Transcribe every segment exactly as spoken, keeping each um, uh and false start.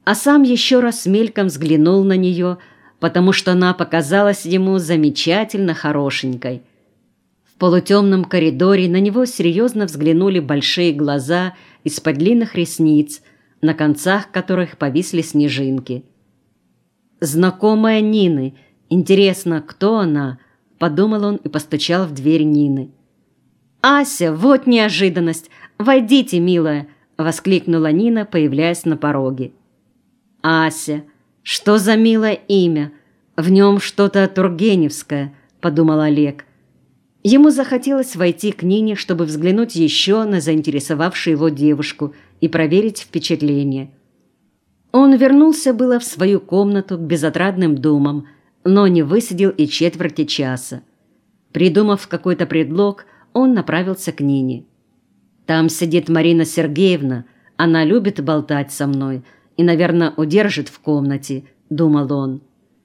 а сам еще раз мельком взглянул на нее, потому что она показалась ему замечательно хорошенькой. В полутемном коридоре на него серьезно взглянули большие глаза из-под длинных ресниц, на концах которых повисли снежинки. «Знакомая Нины. Интересно, кто она?» – подумал он и постучал в дверь Нины. «Ася, вот неожиданность! Войдите, милая!» – воскликнула Нина, появляясь на пороге. «Ася, что за милое имя? В нем что-то тургеневское», – подумал Олег. Ему захотелось войти к Нине, чтобы взглянуть еще на заинтересовавшую его девушку и проверить впечатление. Он вернулся было в свою комнату к безотрадным думам, но не высидел и четверти часа. Придумав какой-то предлог, он направился к Нине. «Там сидит Марина Сергеевна, она любит болтать со мной и, наверное, удержит в комнате», — думал он.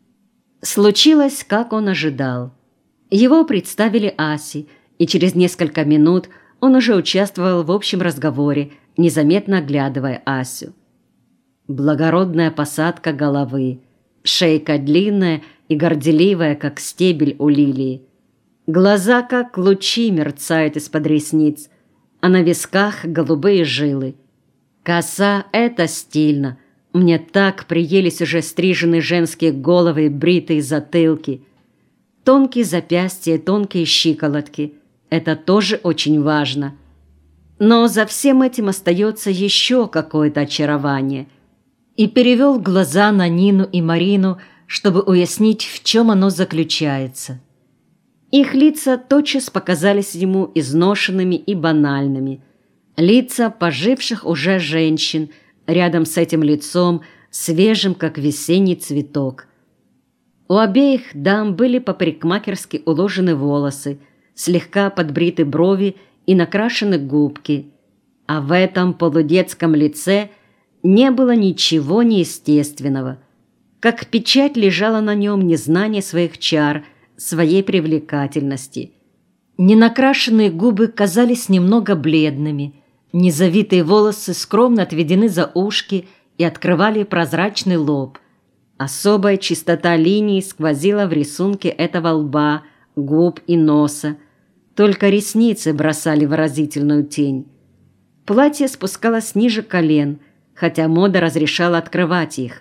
Случилось, как он ожидал. Его представили Асе, и через несколько минут он уже участвовал в общем разговоре, незаметно оглядывая Асю. Благородная посадка головы, шейка длинная и горделивая, как стебель у лилии. Глаза, как лучи, мерцают из-под ресниц, а на висках голубые жилы. Коса — это стильно. Мне так приелись уже стриженные женские головы и бритые затылки. Тонкие запястья, тонкие щиколотки. Это тоже очень важно. Но за всем этим остается еще какое-то очарование. И перевел глаза на Нину и Марину, чтобы уяснить, в чем оно заключается. Их лица тотчас показались ему изношенными и банальными. Лица поживших уже женщин, рядом с этим лицом, свежим, как весенний цветок. У обеих дам были по-парикмахерски уложены волосы, слегка подбриты брови и накрашены губки. А в этом полудетском лице не было ничего неестественного. Как печать лежало на нем незнание своих чар, своей привлекательности. Ненакрашенные губы казались немного бледными, незавитые волосы скромно отведены за ушки и открывали прозрачный лоб. Особая чистота линий сквозила в рисунке этого лба, губ и носа. Только ресницы бросали выразительную тень. Платье спускалось ниже колен, хотя мода разрешала открывать их.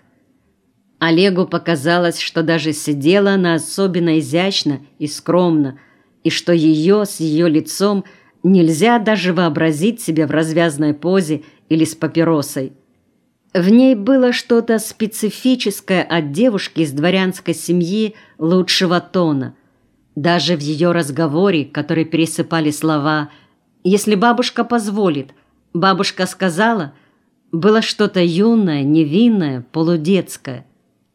Олегу показалось, что даже сидела она особенно изящно и скромно, и что ее с ее лицом нельзя даже вообразить себе в развязной позе или с папиросой. В ней было что-то специфическое от девушки из дворянской семьи лучшего тона. Даже в ее разговоре, который пересыпали слова «если бабушка позволит», «бабушка сказала», было что-то юное, невинное, полудетское.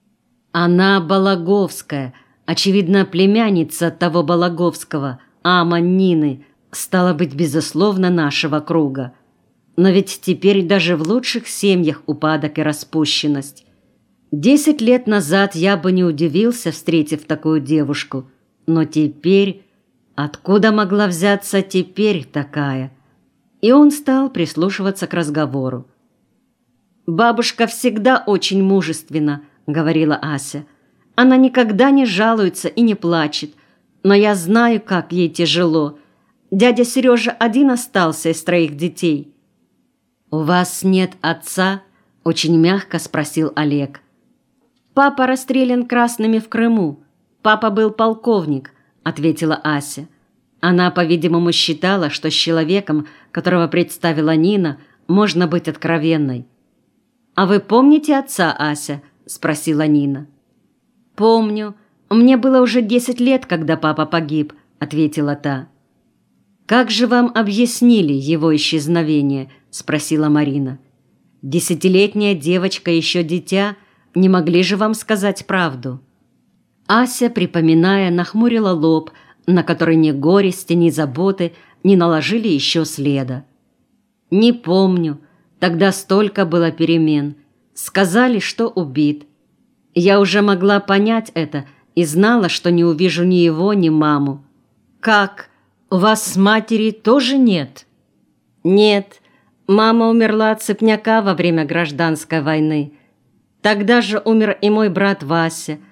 Она Балаговская, очевидно, племянница того Балаговского, ама Нины, стала быть, безусловно, нашего круга. Но ведь теперь даже в лучших семьях упадок и распущенность. Десять лет назад я бы не удивился, встретив такую девушку. Но теперь... Откуда могла взяться теперь такая? И он стал прислушиваться к разговору. «Бабушка всегда очень мужественна», — говорила Ася. «Она никогда не жалуется и не плачет. Но я знаю, как ей тяжело. Дядя Сережа один остался из троих детей». «У вас нет отца?» – очень мягко спросил Олег. «Папа расстрелян красными в Крыму. Папа был полковник», – ответила Ася. Она, по-видимому, считала, что с человеком, которого представила Нина, можно быть откровенной. «А вы помните отца, Ася?» – спросила Нина. «Помню. Мне было уже десять лет, когда папа погиб», – ответила та. «Как же вам объяснили его исчезновение?» – спросила Марина. «Десятилетняя девочка еще дитя, не могли же вам сказать правду?» Ася, припоминая, нахмурила лоб, на который ни горести, ни заботы не наложили еще следа. «Не помню. Тогда столько было перемен. Сказали, что убит. Я уже могла понять это и знала, что не увижу ни его, ни маму». «Как? У вас с матери тоже нет?» «Нет. Мама умерла от цепняка во время гражданской войны. Тогда же умер и мой брат Вася,